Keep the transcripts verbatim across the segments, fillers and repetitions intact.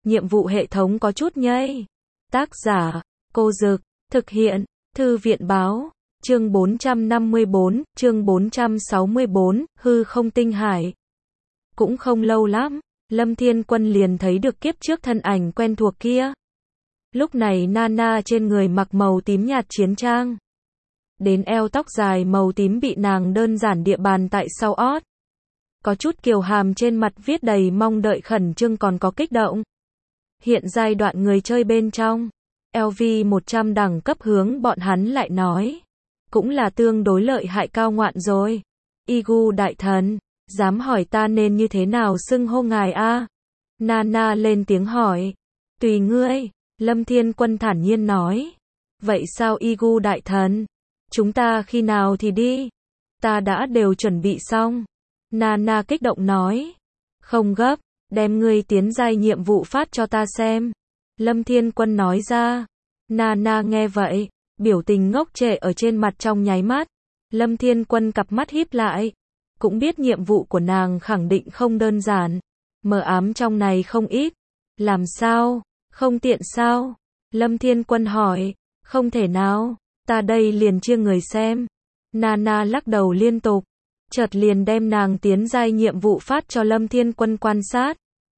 nhiệm vụ hệ thống có chút nhây. Tác giả, Cô Dực, thực hiện, Thư viện báo, chương bốn trăm năm mươi bốn, chương bốn trăm sáu mươi bốn, hư không tinh hải. Cũng không lâu lắm, Lâm Thiên Quân liền thấy được kiếp trước thân ảnh quen thuộc kia. Lúc này Nana trên người mặc màu tím nhạt chiến trang. Đến eo tóc dài màu tím bị nàng đơn giản địa bàn tại sau ót. Có chút kiều hàm trên mặt viết đầy mong đợi khẩn trương còn có kích động. Hiện giai đoạn người chơi bên trong. lờ vê một trăm đẳng cấp hướng bọn hắn lại nói. Cũng là tương đối lợi hại cao ngoạn rồi. Igu đại thần, dám hỏi ta nên như thế nào xưng hô ngài a? Nana lên tiếng hỏi. Tùy ngươi, Lâm Thiên Quân thản nhiên nói. Vậy sao Igu đại thần? Chúng ta khi nào thì đi? Ta đã đều chuẩn bị xong. Nana kích động nói. Không gấp, đem ngươi tiến giai nhiệm vụ phát cho ta xem. Lâm Thiên Quân nói ra. Nana nghe vậy, biểu tình ngốc trệ ở trên mặt trong nháy mắt. Lâm Thiên Quân cặp mắt híp lại. Cũng biết nhiệm vụ của nàng khẳng định không đơn giản. Mờ ám trong này không ít. Làm sao? Không tiện sao? Lâm Thiên Quân hỏi. Không thể nào, ta đây liền chia người xem. Nana lắc đầu liên tục. Chợt liền đem nàng tiến giai nhiệm vụ phát cho Lâm Thiên Quân quan sát.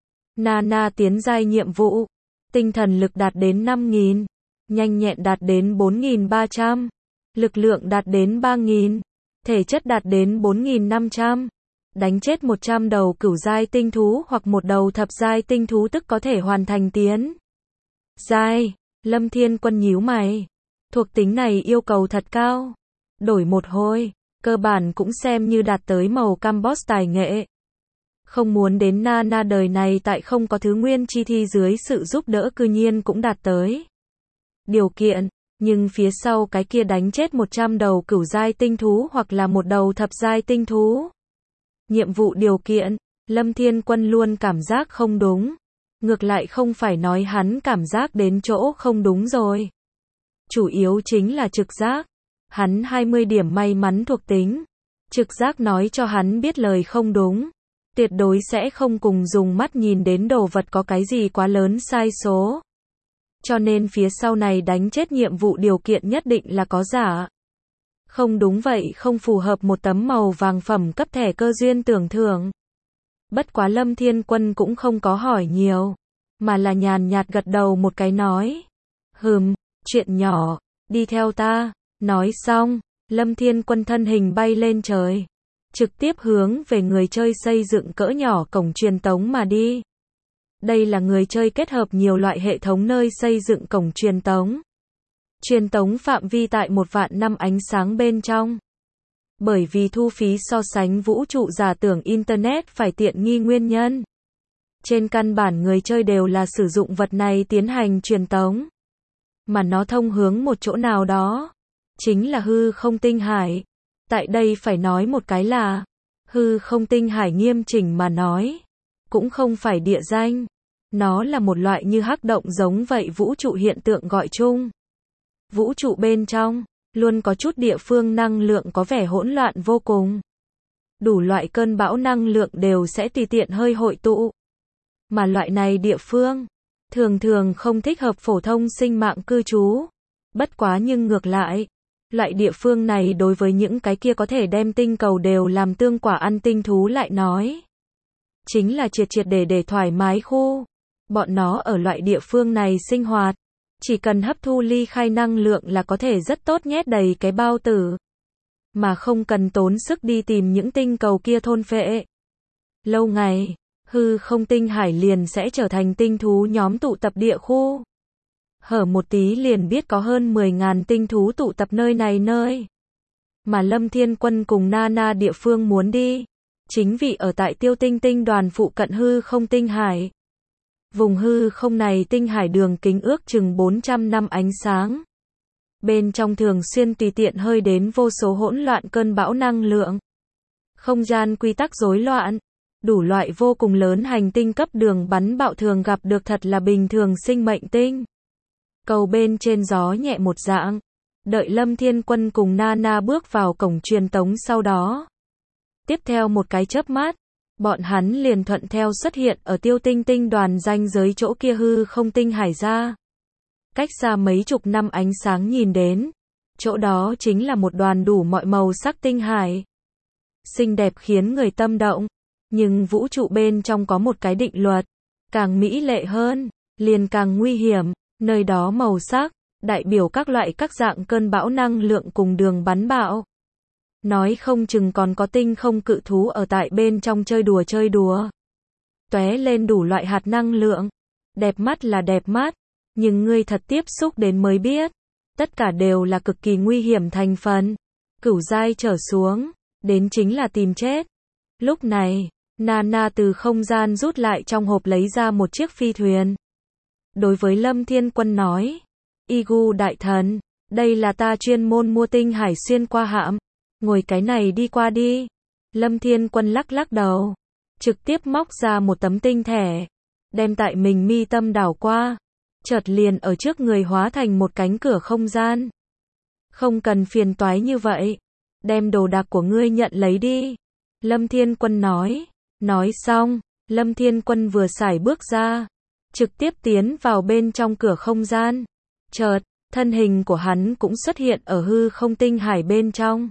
Nana tiến giai nhiệm vụ. Tinh thần lực đạt đến năm nghìn. Nhanh nhẹn đạt đến bốn nghìn ba trăm. Lực lượng đạt đến ba nghìn. Thể chất đạt đến bốn nghìn năm trăm. Đánh chết một trăm đầu cửu giai tinh thú hoặc một đầu thập giai tinh thú tức có thể hoàn thành tiến giai. Lâm Thiên Quân nhíu mày. Thuộc tính này yêu cầu thật cao. Đổi một hồi, cơ bản cũng xem như đạt tới màu cam boss tài nghệ. Không muốn đến Nana đời này tại không có thứ nguyên chi thi dưới sự giúp đỡ cư nhiên cũng đạt tới điều kiện, nhưng phía sau cái kia đánh chết một trăm đầu cửu giai tinh thú hoặc là một đầu thập giai tinh thú. Nhiệm vụ điều kiện, Lâm Thiên Quân luôn cảm giác không đúng. Ngược lại không phải nói hắn cảm giác đến chỗ không đúng rồi. Chủ yếu chính là trực giác. Hắn hai mươi điểm may mắn thuộc tính. Trực giác nói cho hắn biết lời không đúng. Tuyệt đối sẽ không cùng dùng mắt nhìn đến đồ vật có cái gì quá lớn sai số. Cho nên phía sau này đánh chết nhiệm vụ điều kiện nhất định là có giả. Không đúng vậy không phù hợp một tấm màu vàng phẩm cấp thẻ cơ duyên tưởng thưởng. Bất quá Lâm Thiên Quân cũng không có hỏi nhiều. Mà là nhàn nhạt gật đầu một cái nói. Hừm, chuyện nhỏ, đi theo ta. Nói xong, Lâm Thiên Quân thân hình bay lên trời. Trực tiếp hướng về người chơi xây dựng cỡ nhỏ cổng truyền tống mà đi. Đây là người chơi kết hợp nhiều loại hệ thống nơi xây dựng cổng truyền tống. Truyền tống phạm vi tại một vạn năm ánh sáng bên trong. Bởi vì thu phí so sánh vũ trụ giả tưởng Internet phải tiện nghi nguyên nhân. Trên căn bản người chơi đều là sử dụng vật này tiến hành truyền tống. Mà nó thông hướng một chỗ nào đó. Chính là hư không tinh hải. Tại đây phải nói một cái là, hư không tinh hải nghiêm chỉnh mà nói. Cũng không phải địa danh. Nó là một loại như hắc động giống vậy vũ trụ hiện tượng gọi chung. Vũ trụ bên trong, luôn có chút địa phương năng lượng có vẻ hỗn loạn vô cùng. Đủ loại cơn bão năng lượng đều sẽ tùy tiện hơi hội tụ. Mà loại này địa phương, thường thường không thích hợp phổ thông sinh mạng cư trú. Bất quá nhưng ngược lại, loại địa phương này đối với những cái kia có thể đem tinh cầu đều làm tương quả ăn tinh thú lại nói. Chính là triệt triệt để để thoải mái khu. Bọn nó ở loại địa phương này sinh hoạt. Chỉ cần hấp thu ly khai năng lượng là có thể rất tốt nhét đầy cái bao tử. Mà không cần tốn sức đi tìm những tinh cầu kia thôn phệ. Lâu ngày, hư không tinh hải liền sẽ trở thành tinh thú nhóm tụ tập địa khu. Hở một tí liền biết có hơn mười nghìn tinh thú tụ tập nơi này nơi. Mà Lâm Thiên Quân cùng Nana địa phương muốn đi. Chính vì ở tại Tiêu Tinh Tinh đoàn phụ cận hư không tinh hải. Vùng hư không này tinh hải đường kính ước chừng bốn trăm năm ánh sáng. Bên trong thường xuyên tùy tiện hơi đến vô số hỗn loạn cơn bão năng lượng. Không gian quy tắc rối loạn. Đủ loại vô cùng lớn hành tinh cấp đường bắn bạo thường gặp được thật là bình thường sinh mệnh tinh. Cầu bên trên gió nhẹ một dạng. Đợi Lâm Thiên Quân cùng Nana bước vào cổng truyền tống sau đó. Tiếp theo một cái chớp mắt. bọn hắn liền thuận theo xuất hiện ở Tiêu Tinh Tinh đoàn ranh giới chỗ kia hư không tinh hải ra. Cách xa mấy chục năm ánh sáng nhìn đến, chỗ đó chính là một đoàn đủ mọi màu sắc tinh hải. Xinh đẹp khiến người tâm động, nhưng vũ trụ bên trong có một cái định luật, càng mỹ lệ hơn, liền càng nguy hiểm, nơi đó màu sắc, đại biểu các loại các dạng cơn bão năng lượng cùng đường bắn bạo. Nói không chừng còn có tinh không cự thú ở tại bên trong chơi đùa chơi đùa. Tóe lên đủ loại hạt năng lượng. Đẹp mắt là đẹp mắt, nhưng ngươi thật tiếp xúc đến mới biết. Tất cả đều là cực kỳ nguy hiểm thành phần. Cửu giai trở xuống, đến chính là tìm chết. Lúc này, Nana từ không gian rút lại trong hộp lấy ra một chiếc phi thuyền. Đối với Lâm Thiên Quân nói, Igu đại thần, đây là ta chuyên môn mua tinh hải xuyên qua hạm. Ngồi cái này đi qua đi. Lâm Thiên Quân lắc lắc đầu, trực tiếp móc ra một tấm tinh thẻ, đem tại mình mi tâm đảo qua, chợt liền ở trước người hóa thành một cánh cửa không gian. Không cần phiền toái như vậy, đem đồ đạc của ngươi nhận lấy đi. Lâm Thiên Quân nói, nói xong, Lâm Thiên Quân vừa sải bước ra, trực tiếp tiến vào bên trong cửa không gian. Chợt, thân hình của hắn cũng xuất hiện ở hư không tinh hải bên trong.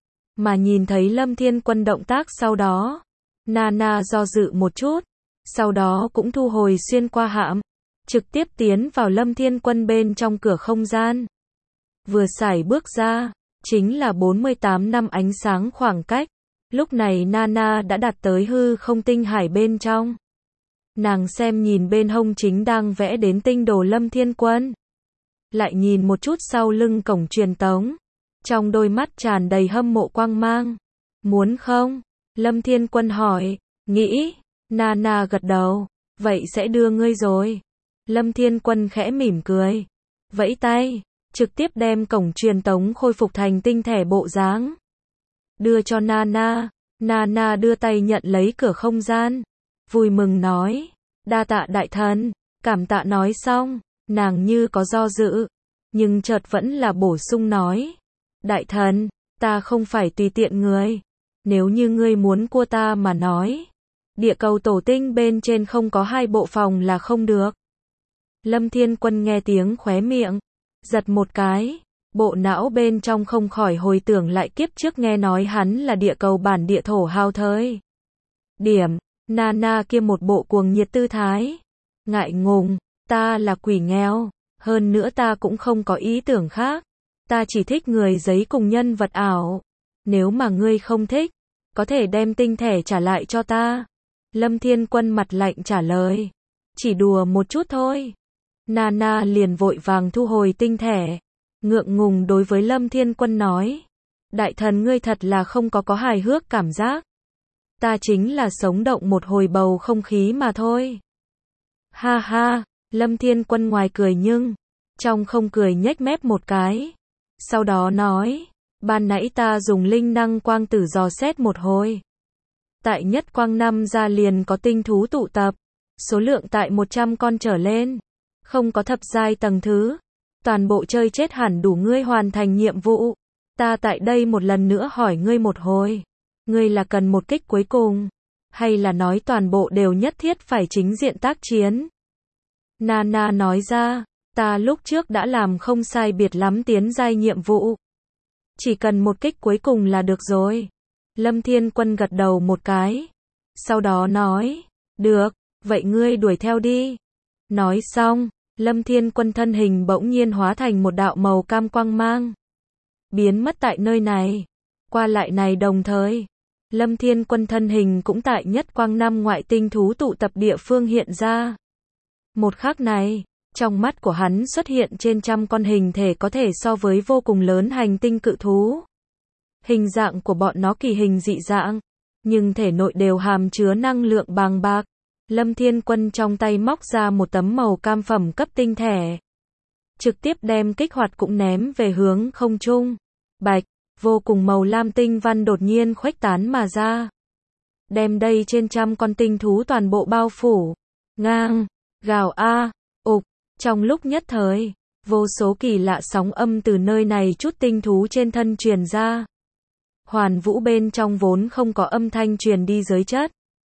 Mà nhìn thấy Lâm Thiên Quân động tác sau đó, Nana do dự một chút, sau đó cũng thu hồi xuyên qua hạm, trực tiếp tiến vào Lâm Thiên Quân bên trong cửa không gian. Vừa sải bước ra, chính là bốn mươi tám năm ánh sáng khoảng cách, lúc này Nana đã đạt tới hư không tinh hải bên trong. Nàng xem nhìn bên hông chính đang vẽ đến tinh đồ Lâm Thiên Quân. Lại nhìn một chút sau lưng cổng truyền tống. Trong đôi mắt tràn đầy hâm mộ quang mang. Muốn không? Lâm Thiên Quân hỏi. Nghĩ. Nana gật đầu. Vậy sẽ đưa ngươi rồi. Lâm Thiên Quân khẽ mỉm cười. Vẫy tay. Trực tiếp đem cổng truyền tống khôi phục thành tinh thể bộ dáng. Đưa cho Nana. Nana đưa tay nhận lấy cửa không gian. Vui mừng nói. Đa tạ đại thần. Cảm tạ nói xong. Nàng như có do dự. Nhưng chợt vẫn là bổ sung nói. Đại thần, ta không phải tùy tiện người. Nếu như ngươi muốn cua ta mà nói. Địa cầu tổ tinh bên trên không có hai bộ phòng là không được. Lâm Thiên Quân nghe tiếng khóe miệng. Giật một cái. Bộ não bên trong không khỏi hồi tưởng lại kiếp trước nghe nói hắn là địa cầu bản địa thổ hào thời. Điểm, Nana kia một bộ cuồng nhiệt tư thái. Ngại ngùng, ta là quỷ nghèo. Hơn nữa ta cũng không có ý tưởng khác. Ta chỉ thích người giấy cùng nhân vật ảo. Nếu mà ngươi không thích, có thể đem tinh thể trả lại cho ta. Lâm Thiên Quân mặt lạnh trả lời. Chỉ đùa một chút thôi. Nana liền vội vàng thu hồi tinh thể. Ngượng ngùng đối với Lâm Thiên Quân nói. Đại thần ngươi thật là không có có hài hước cảm giác. Ta chính là sống động một hồi bầu không khí mà thôi. Ha ha, Lâm Thiên Quân ngoài cười nhưng, trong không cười nhếch mép một cái. Sau đó nói, ban nãy ta dùng linh năng quang tử dò xét một hồi. Tại nhất quang năm ra liền có tinh thú tụ tập, số lượng tại một trăm con trở lên, không có thập giai tầng thứ. Toàn bộ chơi chết hẳn đủ ngươi hoàn thành nhiệm vụ. Ta tại đây một lần nữa hỏi ngươi một hồi. Ngươi là cần một kích cuối cùng, hay là nói toàn bộ đều nhất thiết phải chính diện tác chiến? Nana nói ra, ta lúc trước đã làm không sai biệt lắm tiến giai nhiệm vụ. Chỉ cần một kích cuối cùng là được rồi. Lâm Thiên Quân gật đầu một cái. Sau đó nói, được, vậy ngươi đuổi theo đi. Nói xong, Lâm Thiên Quân thân hình bỗng nhiên hóa thành một đạo màu cam quang mang. Biến mất tại nơi này. Qua lại này đồng thời, Lâm Thiên Quân thân hình cũng tại nhất quang năm ngoại tinh thú tụ tập địa phương hiện ra. Một khắc này, trong mắt của hắn xuất hiện trên trăm con hình thể có thể so với vô cùng lớn hành tinh cự thú. Hình dạng của bọn nó kỳ hình dị dạng, nhưng thể nội đều hàm chứa năng lượng bàng bạc. Lâm Thiên Quân trong tay móc ra một tấm màu cam phẩm cấp tinh thể. Trực tiếp đem kích hoạt cũng ném về hướng không trung. Bạch, vô cùng màu lam tinh văn đột nhiên khuếch tán mà ra. Đem đây trên trăm con tinh thú toàn bộ bao phủ. Ngang, gào a, ục, trong lúc nhất thời, vô số kỳ lạ sóng âm từ nơi này chút tinh thú trên thân truyền ra. Hoàn vũ bên trong vốn không có âm thanh truyền đi giới chất.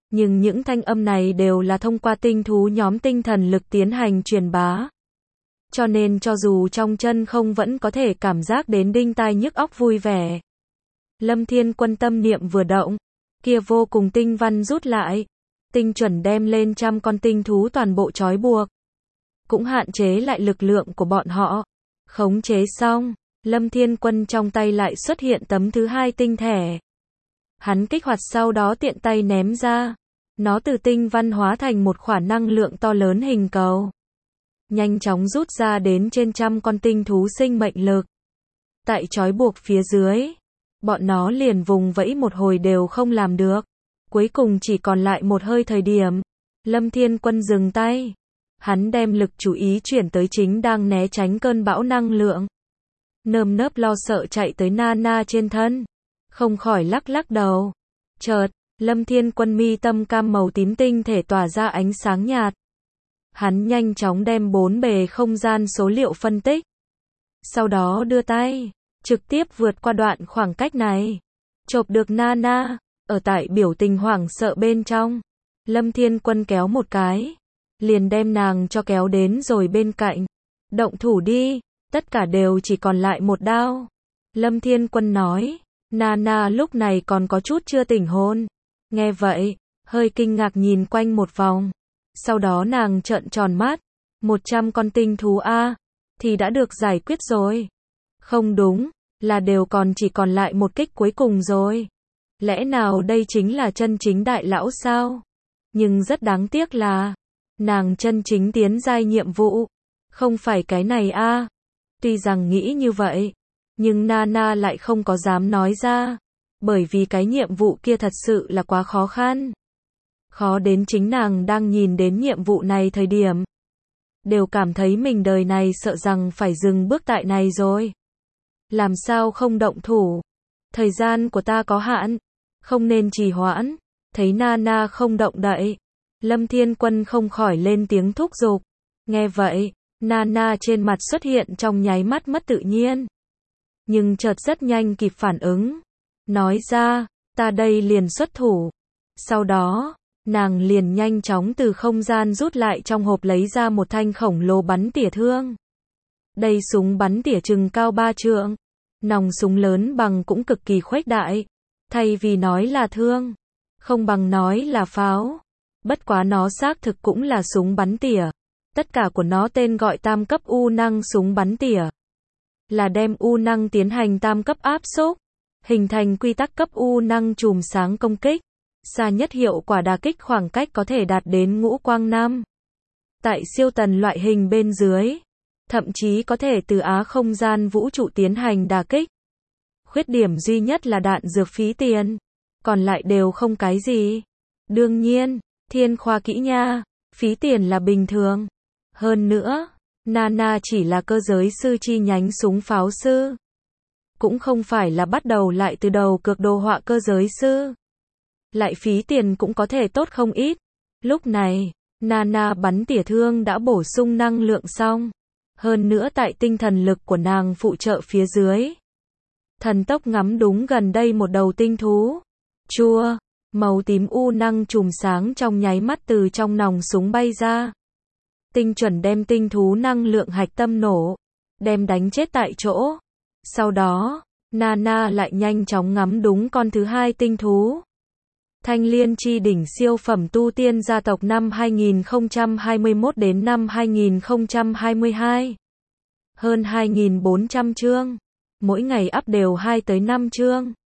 Nhưng những thanh âm này đều là thông qua tinh thú nhóm tinh thần lực tiến hành truyền bá. Cho nên cho dù trong chân không vẫn có thể cảm giác đến đinh tai nhức óc vui vẻ. Lâm Thiên Quân tâm niệm vừa động, kia vô cùng tinh văn rút lại, tinh chuẩn đem lên trăm con tinh thú toàn bộ trói buộc. Cũng hạn chế lại lực lượng của bọn họ. Khống chế xong, Lâm Thiên Quân trong tay lại xuất hiện tấm thứ hai tinh thẻ. Hắn kích hoạt sau đó tiện tay ném ra. Nó từ tinh văn hóa thành một khoản năng lượng to lớn hình cầu. Nhanh chóng rút ra đến trên trăm con tinh thú sinh mệnh lực. Tại trói buộc phía dưới, bọn nó liền vùng vẫy một hồi đều không làm được. Cuối cùng chỉ còn lại một hơi thời điểm. Lâm Thiên Quân dừng tay. Hắn đem lực chú ý chuyển tới chính đang né tránh cơn bão năng lượng. Nơm nớp lo sợ chạy tới Nana trên thân. Không khỏi lắc lắc đầu. Chợt, Lâm Thiên Quân mi tâm cam màu tím tinh thể tỏa ra ánh sáng nhạt. Hắn nhanh chóng đem bốn bề không gian số liệu phân tích. Sau đó đưa tay, trực tiếp vượt qua đoạn khoảng cách này. Chộp được Nana, ở tại biểu tình hoảng sợ bên trong. Lâm Thiên Quân kéo một cái. Liền đem nàng cho kéo đến rồi bên cạnh. Động thủ đi, tất cả đều chỉ còn lại một đao. Lâm Thiên Quân nói. Nana lúc này còn có chút chưa tỉnh hồn. Nghe vậy, hơi kinh ngạc nhìn quanh một vòng. Sau đó nàng trợn tròn mắt. Một trăm con tinh thú A, thì đã được giải quyết rồi. Không đúng, là đều còn chỉ còn lại một kích cuối cùng rồi. Lẽ nào đây chính là chân chính đại lão sao? Nhưng rất đáng tiếc là, nàng chân chính tiến giai nhiệm vụ. Không phải cái này A. Tuy rằng nghĩ như vậy, nhưng Nana lại không có dám nói ra. Bởi vì cái nhiệm vụ kia thật sự là quá khó khăn. Khó đến chính nàng đang nhìn đến nhiệm vụ này thời điểm. Đều cảm thấy mình đời này sợ rằng phải dừng bước tại này rồi. Làm sao không động thủ? Thời gian của ta có hạn. Không nên trì hoãn. Thấy Nana không động đậy. Lâm Thiên Quân không khỏi lên tiếng thúc giục. Nghe vậy, Nana trên mặt xuất hiện trong nháy mắt mất tự nhiên. Nhưng chợt rất nhanh kịp phản ứng. Nói ra, ta đây liền xuất thủ. Sau đó, nàng liền nhanh chóng từ không gian rút lại trong hộp lấy ra một thanh khổng lồ bắn tỉa thương. Đây súng bắn tỉa chừng cao ba trượng. Nòng súng lớn bằng cũng cực kỳ khuếch đại. Thay vì nói là thương, không bằng nói là pháo. Bất quá nó xác thực cũng là súng bắn tỉa. Tất cả của nó tên gọi tam cấp U năng súng bắn tỉa. Là đem U năng tiến hành tam cấp áp xúc. Hình thành quy tắc cấp U năng chùm sáng công kích. Xa nhất hiệu quả đả kích khoảng cách có thể đạt đến ngũ quang năm. Tại siêu tần loại hình bên dưới. Thậm chí có thể từ á không gian vũ trụ tiến hành đả kích. Khuyết điểm duy nhất là đạn dược phí tiền. Còn lại đều không cái gì. Đương nhiên, thiên khoa kỹ nha. Phí tiền là bình thường. Hơn nữa, Nana chỉ là cơ giới sư chi nhánh súng pháo sư. Cũng không phải là bắt đầu lại từ đầu cược đồ họa cơ giới sư. Lại phí tiền cũng có thể tốt không ít. Lúc này, Nana bắn tỉa thương đã bổ sung năng lượng xong. Hơn nữa tại tinh thần lực của nàng phụ trợ phía dưới. Thần tốc ngắm đúng gần đây một đầu tinh thú. Chua, màu tím u năng chùm sáng trong nháy mắt từ trong nòng súng bay ra. Tinh chuẩn đem tinh thú năng lượng hạch tâm nổ. Đem đánh chết tại chỗ. Sau đó, Nana lại nhanh chóng ngắm đúng con thứ hai tinh thú. Thanh Liên chi đỉnh siêu phẩm tu tiên gia tộc năm hai nghìn không trăm hai mươi mốt đến năm hai nghìn không trăm hai mươi hai. Hơn hai nghìn bốn trăm chương. Mỗi ngày up đều hai tới năm chương.